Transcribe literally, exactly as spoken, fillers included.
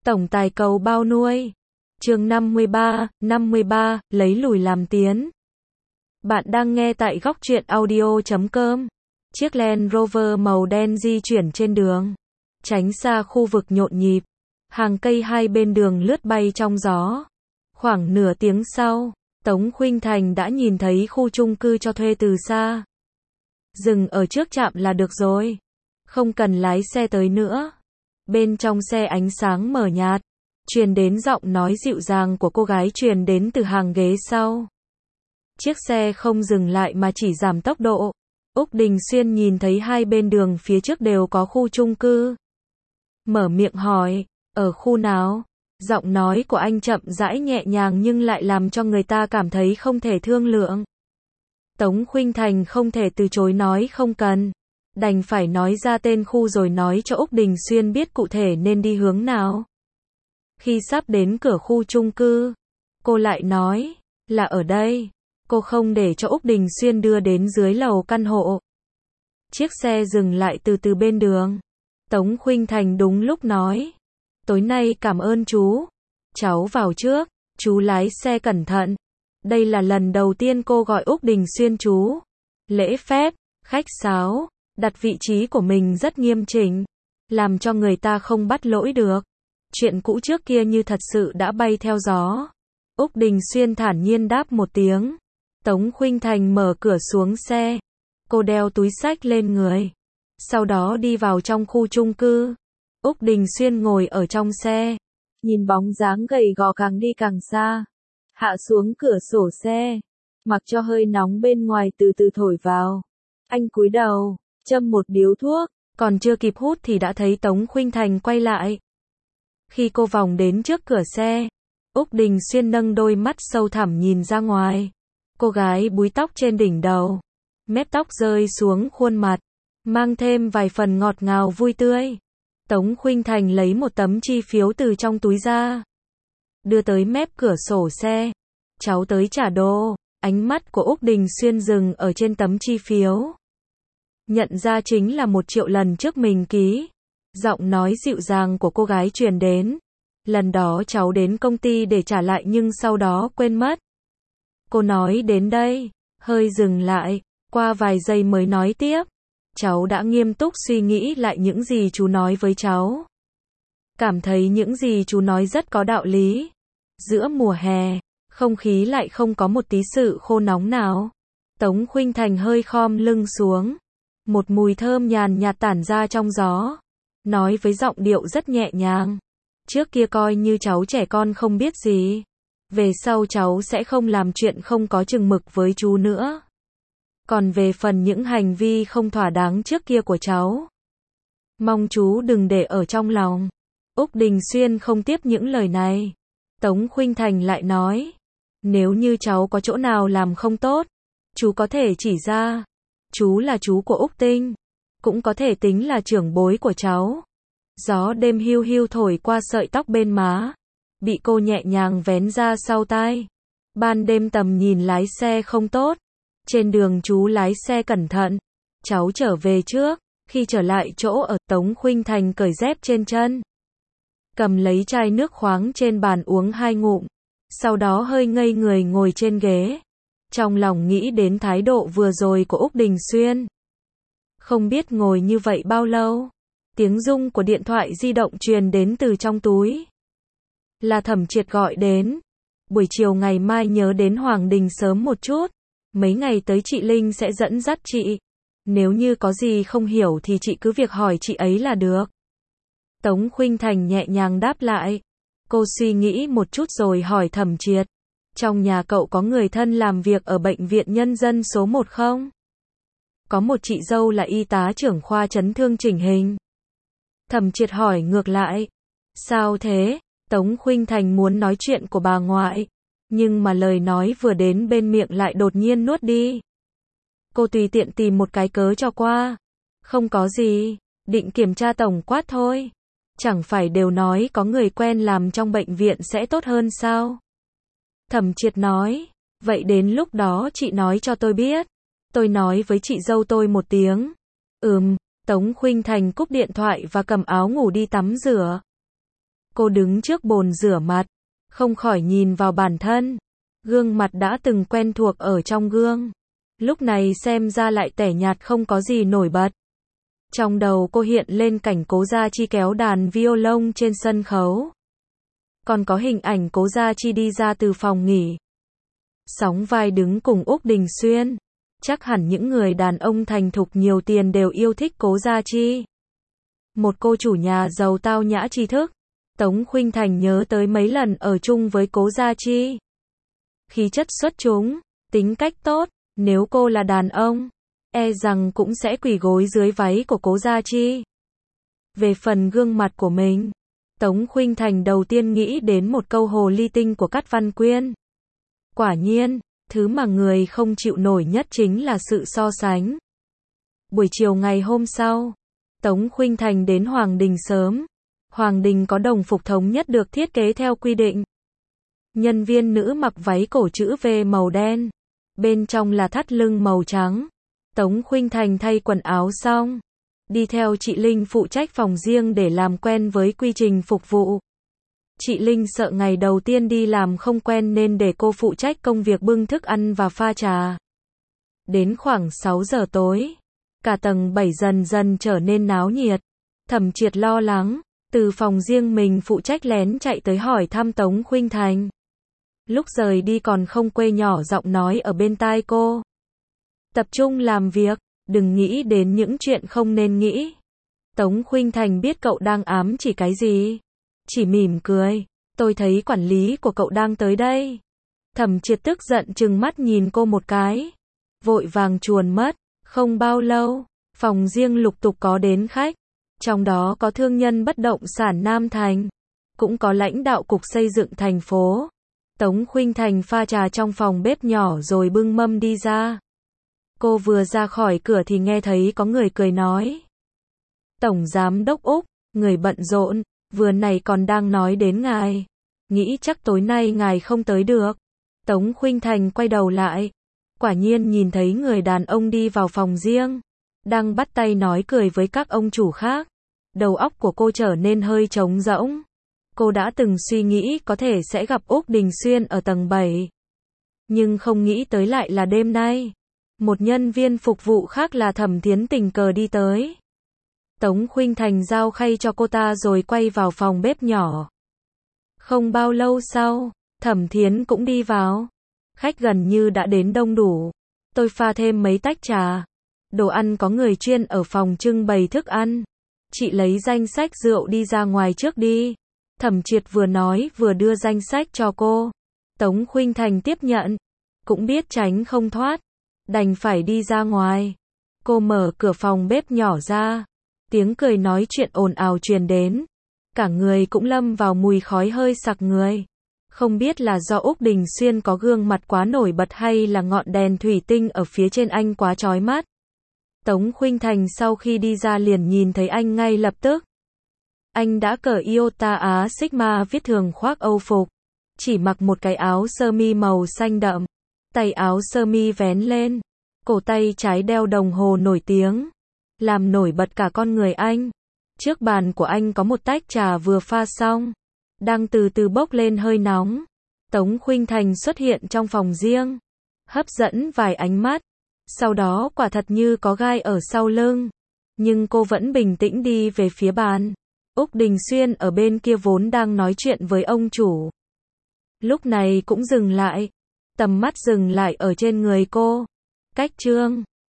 Tổng tài cầu bao nuôi. Chương năm mươi ba, năm mươi ba, lấy lùi làm tiến. Bạn đang nghe tại góc truyện audio chấm com. Chiếc Land Rover màu đen di chuyển trên đường, tránh xa khu vực nhộn nhịp. Hàng cây hai bên đường lướt bay trong gió. Khoảng nửa tiếng sau, Tống Khuynh Thành đã nhìn thấy khu chung cư cho thuê từ xa. Dừng ở trước trạm là được rồi, không cần lái xe tới nữa. Bên trong xe ánh sáng mờ nhạt, truyền đến giọng nói dịu dàng của cô gái truyền đến từ hàng ghế sau. Chiếc xe không dừng lại mà chỉ giảm tốc độ. Úc Đình Xuyên nhìn thấy hai bên đường phía trước đều có khu chung cư. Mở miệng hỏi, ở khu nào? Giọng nói của anh chậm rãi nhẹ nhàng nhưng lại làm cho người ta cảm thấy không thể thương lượng. Tống Khuynh Thành không thể từ chối nói không cần, đành phải nói ra tên khu rồi nói cho Úc Đình Xuyên biết cụ thể nên đi hướng nào. Khi sắp đến cửa khu chung cư, cô lại nói, là ở đây. Cô không để cho Úc Đình Xuyên đưa đến dưới lầu căn hộ. Chiếc xe dừng lại từ từ bên đường. Tống Khuynh Thành đúng lúc nói, tối nay cảm ơn chú. Cháu vào trước, chú lái xe cẩn thận. Đây là lần đầu tiên cô gọi Úc Đình Xuyên chú. Lễ phép, khách sáo, đặt vị trí của mình rất nghiêm chỉnh, làm cho người ta không bắt lỗi được. Chuyện cũ trước kia như thật sự đã bay theo gió. Úc Đình Xuyên thản nhiên đáp một tiếng. Tống Khuynh Thành mở cửa xuống xe. Cô đeo túi xách lên người, sau đó đi vào trong khu chung cư. Úc Đình Xuyên ngồi ở trong xe, nhìn bóng dáng gầy gò càng đi càng xa. Hạ xuống cửa sổ xe, mặc cho hơi nóng bên ngoài từ từ thổi vào. Anh cúi đầu, châm một điếu thuốc, còn chưa kịp hút thì đã thấy Tống Khuynh Thành quay lại. Khi cô vòng đến trước cửa xe, Úc Đình Xuyên nâng đôi mắt sâu thẳm nhìn ra ngoài. Cô gái búi tóc trên đỉnh đầu, mép tóc rơi xuống khuôn mặt, mang thêm vài phần ngọt ngào vui tươi. Tống Khuynh Thành lấy một tấm chi phiếu từ trong túi ra, đưa tới mép cửa sổ xe. Cháu tới trả đồ. Ánh mắt của Úc Đình Xuyên dừng ở trên tấm chi phiếu. Nhận ra chính là một triệu lần trước mình ký. Giọng nói dịu dàng của cô gái truyền đến. Lần đó cháu đến công ty để trả lại nhưng sau đó quên mất. Cô nói đến đây, hơi dừng lại, qua vài giây mới nói tiếp. Cháu đã nghiêm túc suy nghĩ lại những gì chú nói với cháu. Cảm thấy những gì chú nói rất có đạo lý. Giữa mùa hè, không khí lại không có một tí sự khô nóng nào. Tống Khuynh Thành hơi khom lưng xuống. Một mùi thơm nhàn nhạt tản ra trong gió. Nói với giọng điệu rất nhẹ nhàng. Trước kia coi như cháu trẻ con không biết gì. Về sau cháu sẽ không làm chuyện không có chừng mực với chú nữa. Còn về phần những hành vi không thỏa đáng trước kia của cháu, mong chú đừng để ở trong lòng. Úc Đình Xuyên không tiếp những lời này. Tống Khuynh Thành lại nói, nếu như cháu có chỗ nào làm không tốt, chú có thể chỉ ra. Chú là chú của Úc Tinh, cũng có thể tính là trưởng bối của cháu. Gió đêm hiu hiu thổi qua sợi tóc bên má, bị cô nhẹ nhàng vén ra sau tai. Ban đêm tầm nhìn lái xe không tốt. Trên đường chú lái xe cẩn thận. Cháu trở về trước. Khi trở lại chỗ ở, Tống Khuynh Thành cởi dép trên chân, cầm lấy chai nước khoáng trên bàn uống hai ngụm. Sau đó hơi ngây người ngồi trên ghế. Trong lòng nghĩ đến thái độ vừa rồi của Úc Đình Xuyên. Không biết ngồi như vậy bao lâu. Tiếng rung của điện thoại di động truyền đến từ trong túi. Là Thẩm Triệt gọi đến. Buổi chiều ngày mai nhớ đến Hoàng Đình sớm một chút. Mấy ngày tới chị Linh sẽ dẫn dắt chị. Nếu như có gì không hiểu thì chị cứ việc hỏi chị ấy là được. Tống Khuynh Thành nhẹ nhàng đáp lại. Cô suy nghĩ một chút rồi hỏi Thẩm Triệt. Trong nhà cậu có người thân làm việc ở bệnh viện nhân dân số một không? Có một chị dâu là y tá trưởng khoa chấn thương chỉnh hình. Thẩm Triệt hỏi ngược lại. Sao thế? Tống Khuynh Thành muốn nói chuyện của bà ngoại, nhưng mà lời nói vừa đến bên miệng lại đột nhiên nuốt đi. Cô tùy tiện tìm một cái cớ cho qua. Không có gì, định kiểm tra tổng quát thôi. Chẳng phải đều nói có người quen làm trong bệnh viện sẽ tốt hơn sao? Thẩm Triệt nói, vậy đến lúc đó chị nói cho tôi biết. Tôi nói với chị dâu tôi một tiếng. Ừm, Tống Khuynh Thành cúp điện thoại và cầm áo ngủ đi tắm rửa. Cô đứng trước bồn rửa mặt, không khỏi nhìn vào bản thân. Gương mặt đã từng quen thuộc ở trong gương, lúc này xem ra lại tẻ nhạt không có gì nổi bật. Trong đầu cô hiện lên cảnh Cố Gia Chi kéo đàn violon trên sân khấu. Còn có hình ảnh Cố Gia Chi đi ra từ phòng nghỉ, sóng vai đứng cùng Úc Đình Xuyên. Chắc hẳn những người đàn ông thành thục nhiều tiền đều yêu thích Cố Gia Chi. Một cô chủ nhà giàu tao nhã tri thức. Tống Khuynh Thành nhớ tới mấy lần ở chung với Cố Gia Chi. Khí chất xuất chúng, tính cách tốt, nếu cô là đàn ông, e rằng cũng sẽ quỳ gối dưới váy của Cố Gia Chi. Về phần gương mặt của mình, Tống Khuynh Thành đầu tiên nghĩ đến một câu hồ ly tinh của Cát Văn Quyên. Quả nhiên, thứ mà người không chịu nổi nhất chính là sự so sánh. Buổi chiều ngày hôm sau, Tống Khuynh Thành đến Hoàng Đình sớm. Hoàng Đình có đồng phục thống nhất được thiết kế theo quy định. Nhân viên nữ mặc váy cổ chữ V màu đen, bên trong là thắt lưng màu trắng. Tống Khuynh Thành thay quần áo xong, đi theo chị Linh phụ trách phòng riêng để làm quen với quy trình phục vụ. Chị Linh sợ ngày đầu tiên đi làm không quen nên để cô phụ trách công việc bưng thức ăn và pha trà. Đến khoảng sáu giờ tối, cả tầng bảy dần dần trở nên náo nhiệt. Thẩm Triệt lo lắng, từ phòng riêng mình phụ trách lén chạy tới hỏi thăm Tống Khuynh Thành. Lúc rời đi còn không quê nhỏ giọng nói ở bên tai cô. Tập trung làm việc, đừng nghĩ đến những chuyện không nên nghĩ. Tống Khuynh Thành biết cậu đang ám chỉ cái gì. Chỉ mỉm cười, tôi thấy quản lý của cậu đang tới đây. Thẩm Triệt tức giận trừng mắt nhìn cô một cái. Vội vàng chuồn mất, không bao lâu, phòng riêng lục tục có đến khách. Trong đó có thương nhân bất động sản Nam Thành, cũng có lãnh đạo cục xây dựng thành phố. Tống Khuynh Thành pha trà trong phòng bếp nhỏ rồi bưng mâm đi ra. Cô vừa ra khỏi cửa thì nghe thấy có người cười nói. Tổng Giám Đốc Úc, người bận rộn, vừa nãy còn đang nói đến ngài. Nghĩ chắc tối nay ngài không tới được. Tống Khuynh Thành quay đầu lại. Quả nhiên nhìn thấy người đàn ông đi vào phòng riêng, đang bắt tay nói cười với các ông chủ khác. Đầu óc của cô trở nên hơi trống rỗng. Cô đã từng suy nghĩ có thể sẽ gặp Úc Đình Xuyên ở tầng bảy. Nhưng không nghĩ tới lại là đêm nay. Một nhân viên phục vụ khác là Thẩm Thiến tình cờ đi tới. Tống Khuynh Thành giao khay cho cô ta rồi quay vào phòng bếp nhỏ. Không bao lâu sau, Thẩm Thiến cũng đi vào. Khách gần như đã đến đông đủ. Tôi pha thêm mấy tách trà. Đồ ăn có người chuyên ở phòng trưng bày thức ăn. Chị lấy danh sách rượu đi ra ngoài trước đi. Thẩm Triệt vừa nói vừa đưa danh sách cho cô. Tống Khuynh Thành tiếp nhận. Cũng biết tránh không thoát. Đành phải đi ra ngoài. Cô mở cửa phòng bếp nhỏ ra. Tiếng cười nói chuyện ồn ào truyền đến. Cả người cũng lâm vào mùi khói hơi sặc người. Không biết là do Úc Đình Xuyên có gương mặt quá nổi bật hay là ngọn đèn thủy tinh ở phía trên anh quá chói mắt. Tống Khuynh Thành sau khi đi ra liền nhìn thấy anh ngay lập tức. Anh đã cởi Iota Á Sigma viết thường khoác Âu phục. Chỉ mặc một cái áo sơ mi màu xanh đậm. Tay áo sơ mi vén lên. Cổ tay trái đeo đồng hồ nổi tiếng. Làm nổi bật cả con người anh. Trước bàn của anh có một tách trà vừa pha xong. Đang từ từ bốc lên hơi nóng. Tống Khuynh Thành xuất hiện trong phòng riêng. Hấp dẫn vài ánh mắt. Sau đó quả thật như có gai ở sau lưng. Nhưng cô vẫn bình tĩnh đi về phía bàn. Úc Đình Xuyên ở bên kia vốn đang nói chuyện với ông chủ. Lúc này cũng dừng lại. Tầm mắt dừng lại ở trên người cô. Cách Trương.